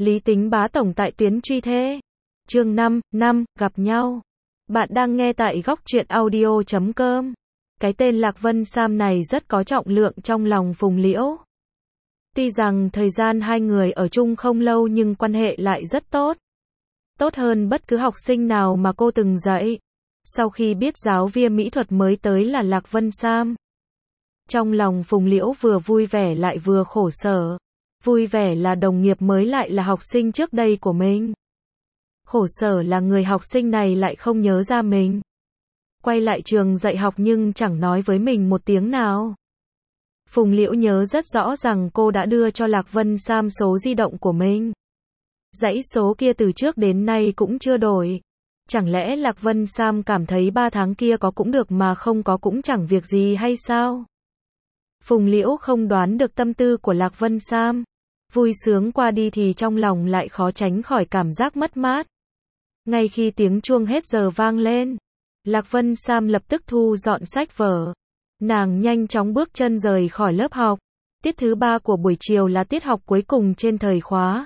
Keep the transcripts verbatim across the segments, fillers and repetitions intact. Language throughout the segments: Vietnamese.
Lý Tính bá tổng tại tuyến truy thê. Chương năm, năm, gặp nhau. Bạn đang nghe tại góc truyện audio chấm com. Cái tên Lạc Vân Sam này rất có trọng lượng trong lòng Phùng Liễu. Tuy rằng thời gian hai người ở chung không lâu nhưng quan hệ lại rất tốt. Tốt hơn bất cứ học sinh nào mà cô từng dạy. Sau khi biết giáo viên mỹ thuật mới tới là Lạc Vân Sam, trong lòng Phùng Liễu vừa vui vẻ lại vừa khổ sở. Vui vẻ là đồng nghiệp mới lại là học sinh trước đây của mình. Khổ sở là người học sinh này lại không nhớ ra mình. Quay lại trường dạy học nhưng chẳng nói với mình một tiếng nào. Phùng Liễu nhớ rất rõ rằng cô đã đưa cho Lạc Vân Sam số di động của mình. Dãy số kia từ trước đến nay cũng chưa đổi. Chẳng lẽ Lạc Vân Sam cảm thấy ba tháng kia có cũng được mà không có cũng chẳng việc gì hay sao? Phùng Liễu không đoán được tâm tư của Lạc Vân Sam. Vui sướng qua đi thì trong lòng lại khó tránh khỏi cảm giác mất mát. Ngay khi tiếng chuông hết giờ vang lên, Lạc Vân Sam lập tức thu dọn sách vở. Nàng nhanh chóng bước chân rời khỏi lớp học. Tiết thứ ba của buổi chiều là tiết học cuối cùng trên thời khóa.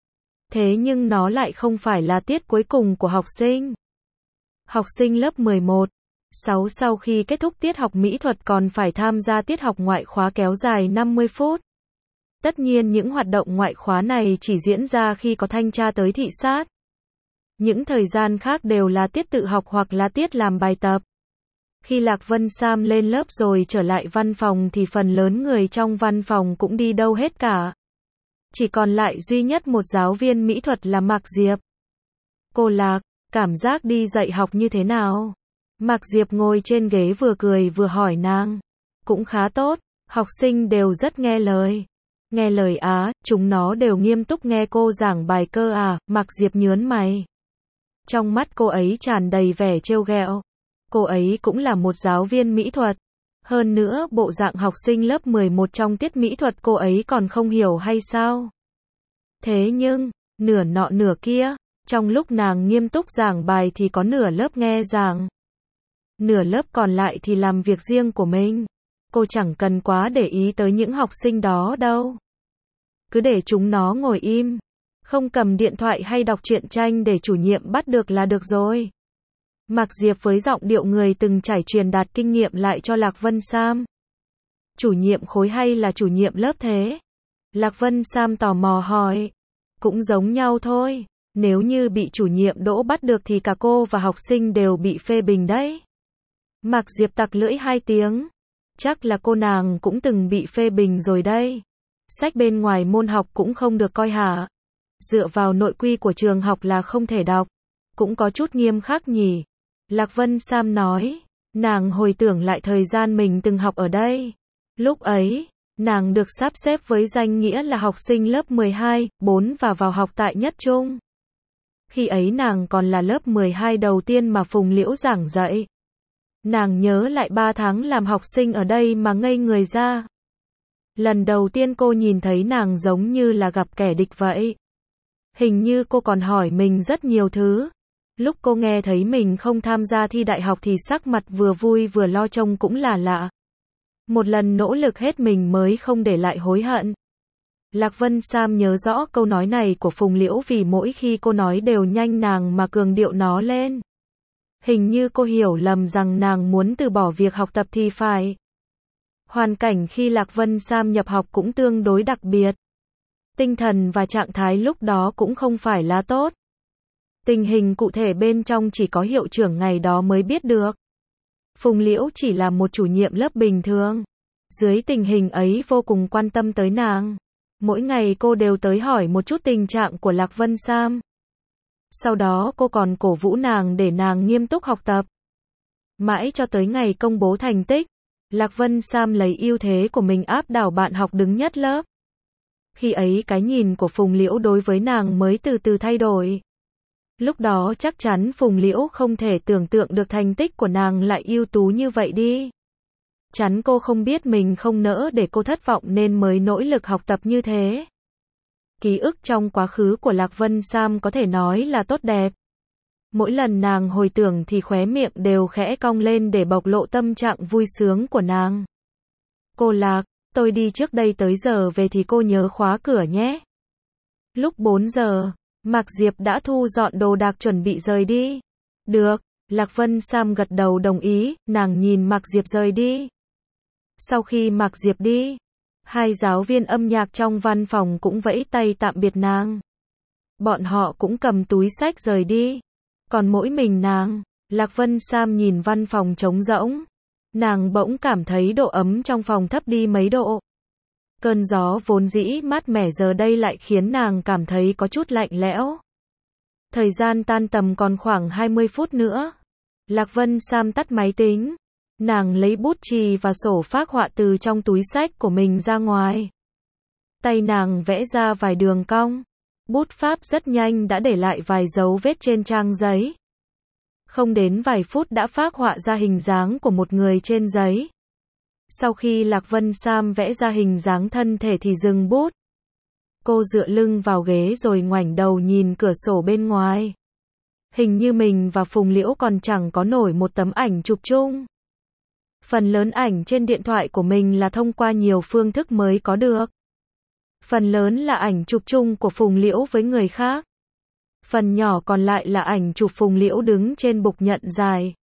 Thế nhưng nó lại không phải là tiết cuối cùng của học sinh. Học sinh lớp mười một, sáu sau khi kết thúc tiết học mỹ thuật còn phải tham gia tiết học ngoại khóa kéo dài năm mươi phút. Tất nhiên những hoạt động ngoại khóa này chỉ diễn ra khi có thanh tra tới thị sát. Những thời gian khác đều là tiết tự học hoặc là tiết làm bài tập. Khi Lạc Vân Sam lên lớp rồi trở lại văn phòng thì phần lớn người trong văn phòng cũng đi đâu hết cả. Chỉ còn lại duy nhất một giáo viên mỹ thuật là Mạc Diệp. Cô Lạc, cảm giác đi dạy học như thế nào? Mạc Diệp ngồi trên ghế vừa cười vừa hỏi nàng. Cũng khá tốt, học sinh đều rất nghe lời. Nghe lời á, chúng nó đều nghiêm túc nghe cô giảng bài cơ à? Mạc Diệp nhớn mày. Trong mắt cô ấy tràn đầy vẻ trêu ghẹo. Cô ấy cũng là một giáo viên mỹ thuật. Hơn nữa bộ dạng học sinh lớp mười một trong tiết mỹ thuật cô ấy còn không hiểu hay sao? Thế nhưng, nửa nọ nửa kia, trong lúc nàng nghiêm túc giảng bài thì có nửa lớp nghe giảng. Nửa lớp còn lại thì làm việc riêng của mình. Cô chẳng cần quá để ý tới những học sinh đó đâu. Cứ để chúng nó ngồi im, không cầm điện thoại hay đọc truyện tranh để chủ nhiệm bắt được là được rồi. Mạc Diệp với giọng điệu người từng trải truyền đạt kinh nghiệm lại cho Lạc Vân Sam. Chủ nhiệm khối hay là chủ nhiệm lớp thế? Lạc Vân Sam tò mò hỏi. Cũng giống nhau thôi. Nếu như bị chủ nhiệm đỗ bắt được thì cả cô và học sinh đều bị phê bình đấy. Mạc Diệp tặc lưỡi hai tiếng. Chắc là cô nàng cũng từng bị phê bình rồi đây. Sách bên ngoài môn học cũng không được coi hả? Dựa vào nội quy của trường học là không thể đọc. Cũng có chút nghiêm khắc nhỉ? Lạc Vân Sam nói. Nàng hồi tưởng lại thời gian mình từng học ở đây. Lúc ấy, nàng được sắp xếp với danh nghĩa là học sinh lớp mười hai, bốn và vào học tại Nhất Trung. Khi ấy nàng còn là lớp mười hai đầu tiên mà Phùng Liễu giảng dạy. Nàng nhớ lại ba tháng làm học sinh ở đây mà ngây người ra. Lần đầu tiên cô nhìn thấy nàng giống như là gặp kẻ địch vậy. Hình như cô còn hỏi mình rất nhiều thứ. Lúc cô nghe thấy mình không tham gia thi đại học thì sắc mặt vừa vui vừa lo trông cũng là lạ. Một lần nỗ lực hết mình mới không để lại hối hận. Lạc Vân Sam nhớ rõ câu nói này của Phùng Liễu vì mỗi khi cô nói đều nhanh nàng mà cường điệu nó lên. Hình như cô hiểu lầm rằng nàng muốn từ bỏ việc học tập thì phải. Hoàn cảnh khi Lạc Vân Sam nhập học cũng tương đối đặc biệt. Tinh thần và trạng thái lúc đó cũng không phải là tốt. Tình hình cụ thể bên trong chỉ có hiệu trưởng ngày đó mới biết được. Phùng Liễu chỉ là một chủ nhiệm lớp bình thường. Dưới tình hình ấy vô cùng quan tâm tới nàng. Mỗi ngày cô đều tới hỏi một chút tình trạng của Lạc Vân Sam. Sau đó cô còn cổ vũ nàng để nàng nghiêm túc học tập. Mãi cho tới ngày công bố thành tích, Lạc Vân Sam lấy ưu thế của mình áp đảo bạn học đứng nhất lớp. Khi ấy cái nhìn của Phùng Liễu đối với nàng mới từ từ thay đổi. Lúc đó chắc chắn Phùng Liễu không thể tưởng tượng được thành tích của nàng lại ưu tú như vậy đi. Chắn cô không biết mình không nỡ để cô thất vọng nên mới nỗ lực học tập như thế. Ký ức trong quá khứ của Lạc Vân Sam có thể nói là tốt đẹp. Mỗi lần nàng hồi tưởng thì khóe miệng đều khẽ cong lên để bộc lộ tâm trạng vui sướng của nàng. Cô Lạc, tôi đi trước đây tới giờ về thì cô nhớ khóa cửa nhé. Lúc bốn giờ, Mạc Diệp đã thu dọn đồ đạc chuẩn bị rời đi. Được, Lạc Vân Sam gật đầu đồng ý, nàng nhìn Mạc Diệp rời đi. Sau khi Mạc Diệp đi, hai giáo viên âm nhạc trong văn phòng cũng vẫy tay tạm biệt nàng. Bọn họ cũng cầm túi xách rời đi. Còn mỗi mình nàng, Lạc Vân Sam nhìn văn phòng trống rỗng. Nàng bỗng cảm thấy độ ấm trong phòng thấp đi mấy độ. Cơn gió vốn dĩ mát mẻ giờ đây lại khiến nàng cảm thấy có chút lạnh lẽo. Thời gian tan tầm còn khoảng hai mươi phút nữa. Lạc Vân Sam tắt máy tính. Nàng lấy bút chì và sổ phác họa từ trong túi xách của mình ra ngoài. Tay nàng vẽ ra vài đường cong. Bút pháp rất nhanh đã để lại vài dấu vết trên trang giấy. Không đến vài phút đã phác họa ra hình dáng của một người trên giấy. Sau khi Lạc Vân Sam vẽ ra hình dáng thân thể thì dừng bút. Cô dựa lưng vào ghế rồi ngoảnh đầu nhìn cửa sổ bên ngoài. Hình như mình và Phùng Liễu còn chẳng có nổi một tấm ảnh chụp chung. Phần lớn ảnh trên điện thoại của mình là thông qua nhiều phương thức mới có được. Phần lớn là ảnh chụp chung của Phùng Liễu với người khác. Phần nhỏ còn lại là ảnh chụp Phùng Liễu đứng trên bục nhận dài.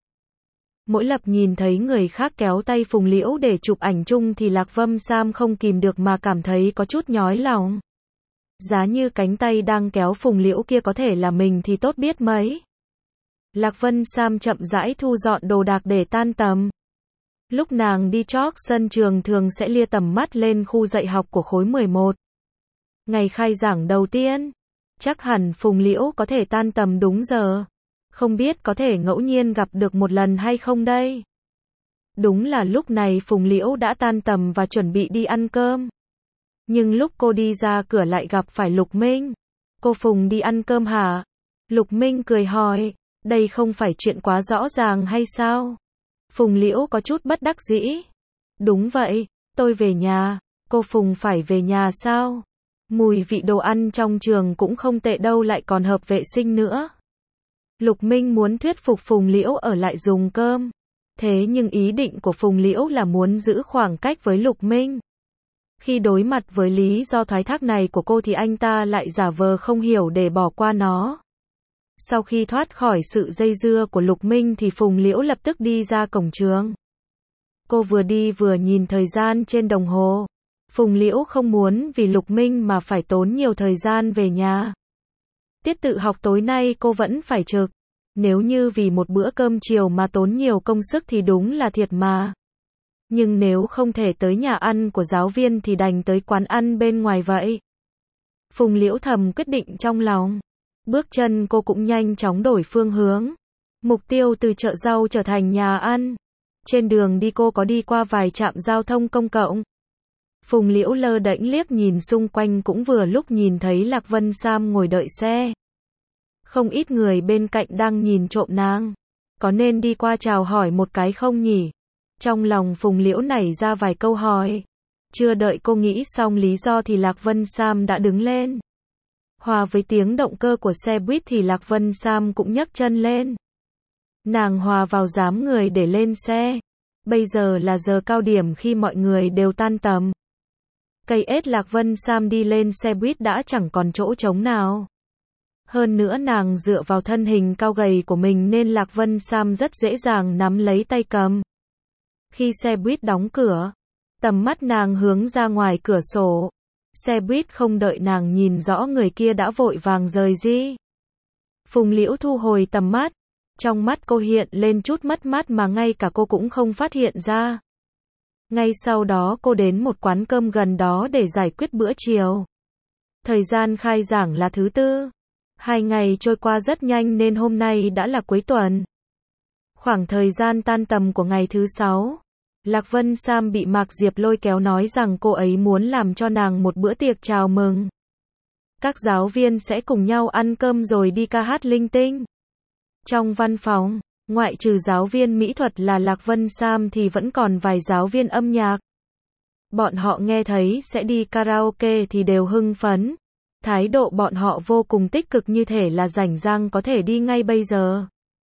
Mỗi lần nhìn thấy người khác kéo tay Phùng Liễu để chụp ảnh chung thì Lạc Vân Sam không kìm được mà cảm thấy có chút nhói lòng. Giá như cánh tay đang kéo Phùng Liễu kia có thể là mình thì tốt biết mấy. Lạc Vân Sam chậm rãi thu dọn đồ đạc để tan tầm. Lúc nàng đi trót sân trường thường sẽ lia tầm mắt lên khu dạy học của khối mười một. Ngày khai giảng đầu tiên, chắc hẳn Phùng Liễu có thể tan tầm đúng giờ. Không biết có thể ngẫu nhiên gặp được một lần hay không đây. Đúng là lúc này Phùng Liễu đã tan tầm và chuẩn bị đi ăn cơm. Nhưng lúc cô đi ra cửa lại gặp phải Lục Minh. Cô Phùng đi ăn cơm hả? Lục Minh cười hỏi, đây không phải chuyện quá rõ ràng hay sao? Phùng Liễu có chút bất đắc dĩ. Đúng vậy, tôi về nhà. Cô Phùng phải về nhà sao? Mùi vị đồ ăn trong trường cũng không tệ đâu, lại còn hợp vệ sinh nữa. Lục Minh muốn thuyết phục Phùng Liễu ở lại dùng cơm. Thế nhưng ý định của Phùng Liễu là muốn giữ khoảng cách với Lục Minh. Khi đối mặt với lý do thoái thác này của cô thì anh ta lại giả vờ không hiểu để bỏ qua nó. Sau khi thoát khỏi sự dây dưa của Lục Minh thì Phùng Liễu lập tức đi ra cổng trường. Cô vừa đi vừa nhìn thời gian trên đồng hồ. Phùng Liễu không muốn vì Lục Minh mà phải tốn nhiều thời gian về nhà. Tiết tự học tối nay cô vẫn phải trực. Nếu như vì một bữa cơm chiều mà tốn nhiều công sức thì đúng là thiệt mà. Nhưng nếu không thể tới nhà ăn của giáo viên thì đành tới quán ăn bên ngoài vậy. Phùng Liễu thầm quyết định trong lòng. Bước chân cô cũng nhanh chóng đổi phương hướng. Mục tiêu từ chợ rau trở thành nhà ăn. Trên đường đi cô có đi qua vài trạm giao thông công cộng. Phùng Liễu lơ đễnh liếc nhìn xung quanh cũng vừa lúc nhìn thấy Lạc Vân Sam ngồi đợi xe. Không ít người bên cạnh đang nhìn trộm nàng. Có nên đi qua chào hỏi một cái không nhỉ? Trong lòng Phùng Liễu nảy ra vài câu hỏi. Chưa đợi cô nghĩ xong lý do thì Lạc Vân Sam đã đứng lên. Hòa với tiếng động cơ của xe buýt thì Lạc Vân Sam cũng nhấc chân lên. Nàng hòa vào dám người để lên xe. Bây giờ là giờ cao điểm khi mọi người đều tan tầm. Cây ết Lạc Vân Sam đi lên xe buýt đã chẳng còn chỗ trống nào. Hơn nữa nàng dựa vào thân hình cao gầy của mình nên Lạc Vân Sam rất dễ dàng nắm lấy tay cầm. Khi xe buýt đóng cửa, tầm mắt nàng hướng ra ngoài cửa sổ. Xe buýt không đợi nàng nhìn rõ người kia đã vội vàng rời đi. Phùng Liễu thu hồi tầm mắt. Trong mắt cô hiện lên chút mất mát mà ngay cả cô cũng không phát hiện ra. Ngay sau đó cô đến một quán cơm gần đó để giải quyết bữa chiều. Thời gian khai giảng là thứ tư. Hai ngày trôi qua rất nhanh nên hôm nay đã là cuối tuần. Khoảng thời gian tan tầm của ngày thứ sáu, Lạc Vân Sam bị Mạc Diệp lôi kéo nói rằng cô ấy muốn làm cho nàng một bữa tiệc chào mừng. Các giáo viên sẽ cùng nhau ăn cơm rồi đi ca hát linh tinh. Trong văn phòng, ngoại trừ giáo viên mỹ thuật là Lạc Vân Sam thì vẫn còn vài giáo viên âm nhạc. Bọn họ nghe thấy sẽ đi karaoke thì đều hưng phấn. Thái độ bọn họ vô cùng tích cực như thể là rảnh rang có thể đi ngay bây giờ.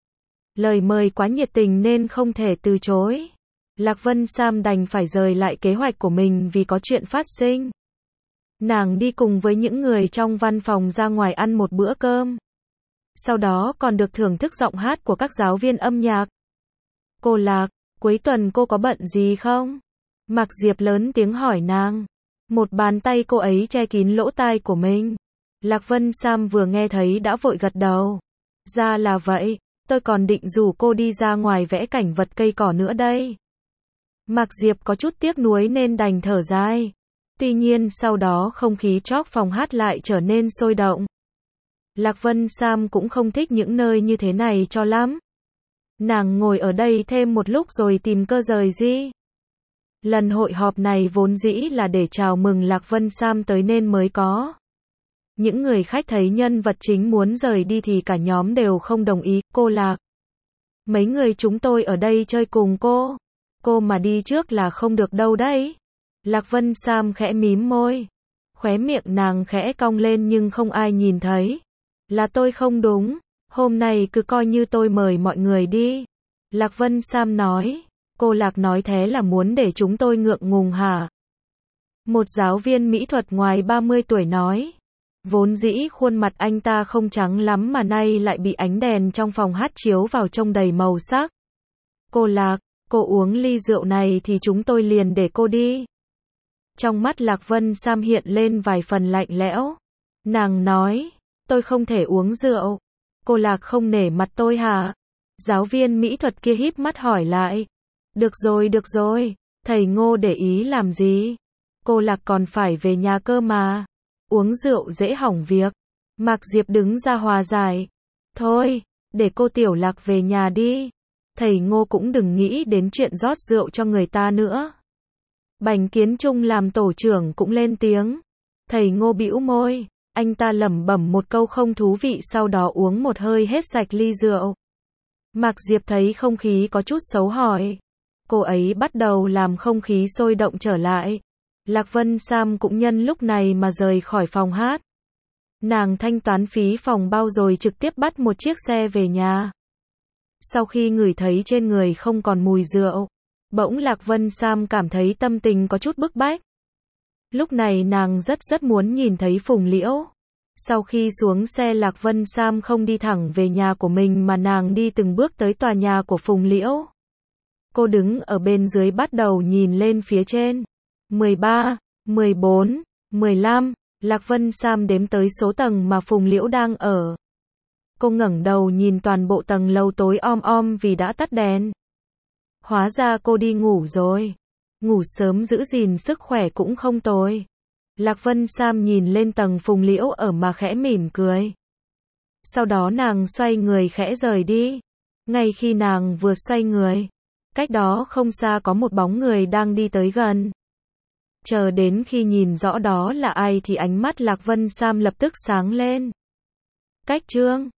Lời mời quá nhiệt tình nên không thể từ chối. Lạc Vân Sam đành phải rời lại kế hoạch của mình vì có chuyện phát sinh. Nàng đi cùng với những người trong văn phòng ra ngoài ăn một bữa cơm. Sau đó còn được thưởng thức giọng hát của các giáo viên âm nhạc. Cô Lạc, cuối tuần cô có bận gì không? Mạc Diệp lớn tiếng hỏi nàng. Một bàn tay cô ấy che kín lỗ tai của mình. Lạc Vân Sam vừa nghe thấy đã vội gật đầu. Ra là vậy, tôi còn định rủ cô đi ra ngoài vẽ cảnh vật cây cỏ nữa đây. Mạc Diệp có chút tiếc nuối nên đành thở dài. Tuy nhiên sau đó không khí trong phòng hát lại trở nên sôi động. Lạc Vân Sam cũng không thích những nơi như thế này cho lắm. Nàng ngồi ở đây thêm một lúc rồi tìm cơ rời đi. Lần hội họp này vốn dĩ là để chào mừng Lạc Vân Sam tới nên mới có. Những người khách thấy nhân vật chính muốn rời đi thì cả nhóm đều không đồng ý. Cô Lạc, mấy người chúng tôi ở đây chơi cùng cô. Cô mà đi trước là không được đâu đấy. Lạc Vân Sam khẽ mím môi. Khóe miệng nàng khẽ cong lên nhưng không ai nhìn thấy. Là tôi không đúng. Hôm nay cứ coi như tôi mời mọi người đi. Lạc Vân Sam nói. Cô Lạc nói thế là muốn để chúng tôi ngượng ngùng hả? Một giáo viên mỹ thuật ngoài ba mươi tuổi nói. Vốn dĩ khuôn mặt anh ta không trắng lắm mà nay lại bị ánh đèn trong phòng hát chiếu vào trông đầy màu sắc. Cô Lạc, cô uống ly rượu này thì chúng tôi liền để cô đi. Trong mắt Lạc Vân Sam hiện lên vài phần lạnh lẽo. Nàng nói, tôi không thể uống rượu. Cô Lạc không nể mặt tôi hả? Giáo viên mỹ thuật kia híp mắt hỏi lại. Được rồi, được rồi, thầy Ngô để ý làm gì? Cô Lạc còn phải về nhà cơ mà. Uống rượu dễ hỏng việc. Mạc Diệp đứng ra hòa giải. Thôi, để cô Tiểu Lạc về nhà đi. Thầy Ngô cũng đừng nghĩ đến chuyện rót rượu cho người ta nữa. Bành Kiến Trung làm tổ trưởng cũng lên tiếng. Thầy Ngô bĩu môi. Anh ta lẩm bẩm một câu không thú vị sau đó uống một hơi hết sạch ly rượu. Mạc Diệp thấy không khí có chút xấu hổ. Cô ấy bắt đầu làm không khí sôi động trở lại. Lạc Vân Sam cũng nhân lúc này mà rời khỏi phòng hát. Nàng thanh toán phí phòng bao rồi trực tiếp bắt một chiếc xe về nhà. Sau khi ngửi thấy trên người không còn mùi rượu, bỗng Lạc Vân Sam cảm thấy tâm tình có chút bức bách. Lúc này nàng rất rất muốn nhìn thấy Phùng Liễu. Sau khi xuống xe Lạc Vân Sam không đi thẳng về nhà của mình mà nàng đi từng bước tới tòa nhà của Phùng Liễu. Cô đứng ở bên dưới bắt đầu nhìn lên phía trên. mười ba, mười bốn, mười lăm, Lạc Vân Sam đếm tới số tầng mà Phùng Liễu đang ở. Cô ngẩng đầu nhìn toàn bộ tầng lầu tối om om vì đã tắt đèn. Hóa ra cô đi ngủ rồi. Ngủ sớm giữ gìn sức khỏe cũng không tồi. Lạc Vân Sam nhìn lên tầng Phùng Liễu ở mà khẽ mỉm cười. Sau đó nàng xoay người khẽ rời đi. Ngay khi nàng vừa xoay người, cách đó không xa có một bóng người đang đi tới gần. Chờ đến khi nhìn rõ đó là ai thì ánh mắt Lạc Vân Sam lập tức sáng lên. Cách Trương